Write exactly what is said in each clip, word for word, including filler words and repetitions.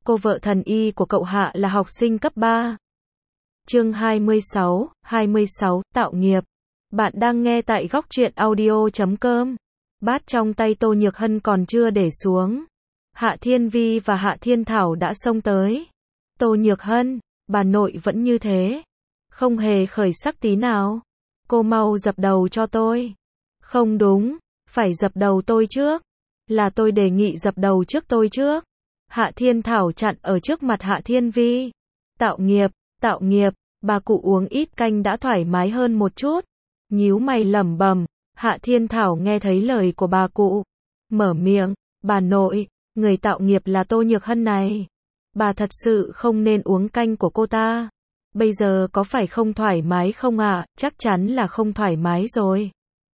cô vợ thần y của cậu Hạ là học sinh cấp ba. Chương hai mươi sáu, hai mươi sáu, tạo nghiệp. Bạn đang nghe tại góc truyện audio chấm com. Bát trong tay Tô Nhược Hân còn chưa để xuống. Hạ Thiên Vi và Hạ Thiên Thảo đã xông tới. Tô Nhược Hân, bà nội vẫn như thế. Không hề khởi sắc tí nào. Cô mau dập đầu cho tôi. Không đúng, phải dập đầu tôi trước. Là tôi đề nghị dập đầu trước tôi trước. Hạ Thiên Thảo chặn ở trước mặt Hạ Thiên Vi. Tạo nghiệp, tạo nghiệp, bà cụ uống ít canh đã thoải mái hơn một chút. Nhíu mày lẩm bẩm. Hạ Thiên Thảo nghe thấy lời của bà cụ. Mở miệng, bà nội, người tạo nghiệp là Tô Nhược Hân này. Bà thật sự không nên uống canh của cô ta. Bây giờ có phải không thoải mái không ạ? À? Chắc chắn là không thoải mái rồi.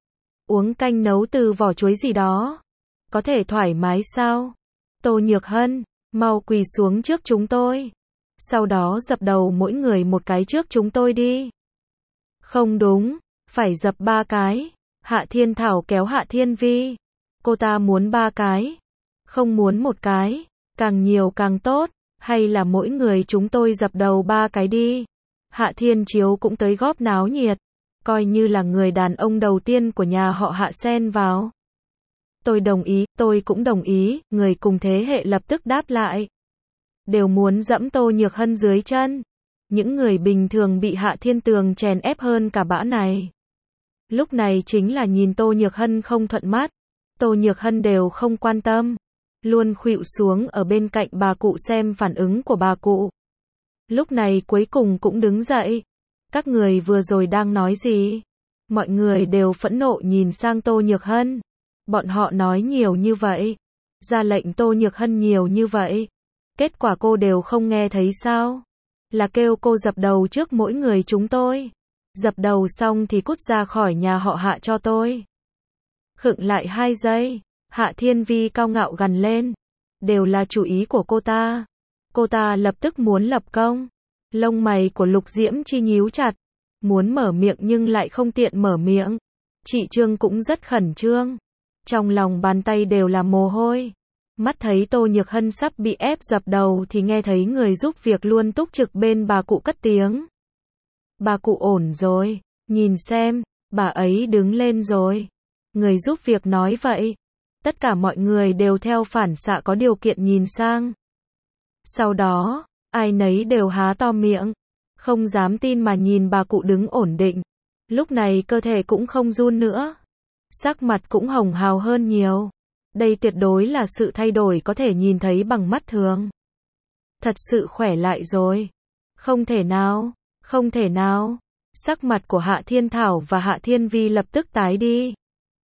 Uống canh nấu từ vỏ chuối gì đó. Có thể thoải mái sao? Tô Nhược Hân, mau quỳ xuống trước chúng tôi. Sau đó dập đầu mỗi người một cái trước chúng tôi đi. Không đúng, phải dập ba cái. Hạ Thiên Thảo kéo Hạ Thiên Vi. Cô ta muốn ba cái. Không muốn một cái. Càng nhiều càng tốt. Hay là mỗi người chúng tôi dập đầu ba cái đi. Hạ Thiên Chiếu cũng tới góp náo nhiệt. Coi như là người đàn ông đầu tiên của nhà họ Hạ xen vào. Tôi đồng ý, tôi cũng đồng ý. Người cùng thế hệ lập tức đáp lại. Đều muốn dẫm Tô Nhược Hân dưới chân. Những người bình thường bị Hạ Thiên Tường chèn ép hơn cả bã này. Lúc này chính là nhìn Tô Nhược Hân không thuận mắt. Tô Nhược Hân đều không quan tâm. Luôn khuỵu xuống ở bên cạnh bà cụ xem phản ứng của bà cụ. Lúc này cuối cùng cũng đứng dậy. Các người vừa rồi đang nói gì? Mọi người đều phẫn nộ nhìn sang Tô Nhược Hân. Bọn họ nói nhiều như vậy. Ra lệnh Tô Nhược Hân nhiều như vậy. Kết quả cô đều không nghe thấy sao? Là kêu cô dập đầu trước mỗi người chúng tôi. Dập đầu xong thì cút ra khỏi nhà họ Hạ cho tôi. Khựng lại hai giây. Hạ Thiên Vi cao ngạo gằn lên. Đều là chủ ý của cô ta. Cô ta lập tức muốn lập công. Lông mày của Lục Diễm Chi nhíu chặt. Muốn mở miệng nhưng lại không tiện mở miệng. Chị Trương cũng rất khẩn trương. Trong lòng bàn tay đều là mồ hôi. Mắt thấy Tô Nhược Hân sắp bị ép dập đầu thì nghe thấy người giúp việc luôn túc trực bên bà cụ cất tiếng. Bà cụ ổn rồi. Nhìn xem, bà ấy đứng lên rồi. Người giúp việc nói vậy. Tất cả mọi người đều theo phản xạ có điều kiện nhìn sang. Sau đó, ai nấy đều há to miệng. Không dám tin mà nhìn bà cụ đứng ổn định. Lúc này cơ thể cũng không run nữa. Sắc mặt cũng hồng hào hơn nhiều. Đây tuyệt đối là sự thay đổi có thể nhìn thấy bằng mắt thường. Thật sự khỏe lại rồi. Không thể nào, không thể nào. Sắc mặt của Hạ Thiên Thảo và Hạ Thiên Vi lập tức tái đi.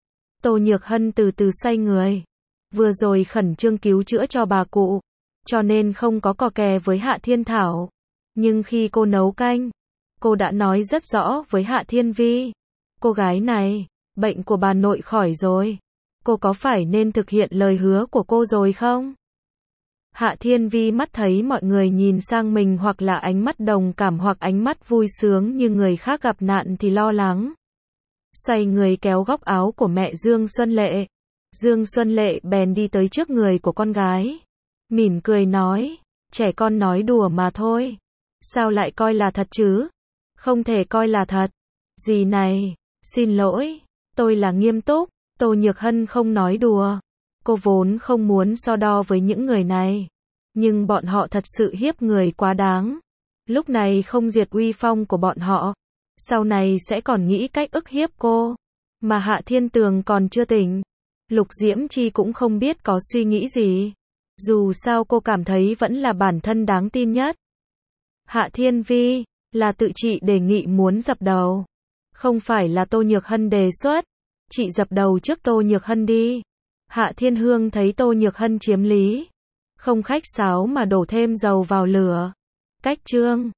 Tô Nhược Hân từ từ xoay người. Vừa rồi khẩn trương cứu chữa cho bà cụ. Cho nên không có cò kè với Hạ Thiên Thảo. Nhưng khi cô nấu canh, cô đã nói rất rõ với Hạ Thiên Vi. Cô gái này, bệnh của bà nội khỏi rồi. Cô có phải nên thực hiện lời hứa của cô rồi không? Hạ Thiên Vi mắt thấy mọi người nhìn sang mình hoặc là ánh mắt đồng cảm hoặc ánh mắt vui sướng như người khác gặp nạn thì lo lắng. Xoay người kéo góc áo của mẹ Dương Xuân Lệ. Dương Xuân Lệ bèn đi tới trước người của con gái. Mỉm cười nói, trẻ con nói đùa mà thôi. Sao lại coi là thật chứ? Không thể coi là thật. Dì này, xin lỗi, tôi là nghiêm túc. Tô Nhược Hân không nói đùa. Cô vốn không muốn so đo với những người này. Nhưng bọn họ thật sự hiếp người quá đáng. Lúc này không diệt uy phong của bọn họ. Sau này sẽ còn nghĩ cách ức hiếp cô. Mà Hạ Thiên Tường còn chưa tỉnh. Lục Diễm Chi cũng không biết có suy nghĩ gì. Dù sao cô cảm thấy vẫn là bản thân đáng tin nhất. Hạ Thiên Vi, là tự chị đề nghị muốn dập đầu. Không phải là Tô Nhược Hân đề xuất. Chị dập đầu trước Tô Nhược Hân đi. Hạ Thiên Hương thấy Tô Nhược Hân chiếm lý. Không khách sáo mà đổ thêm dầu vào lửa. Cách trương.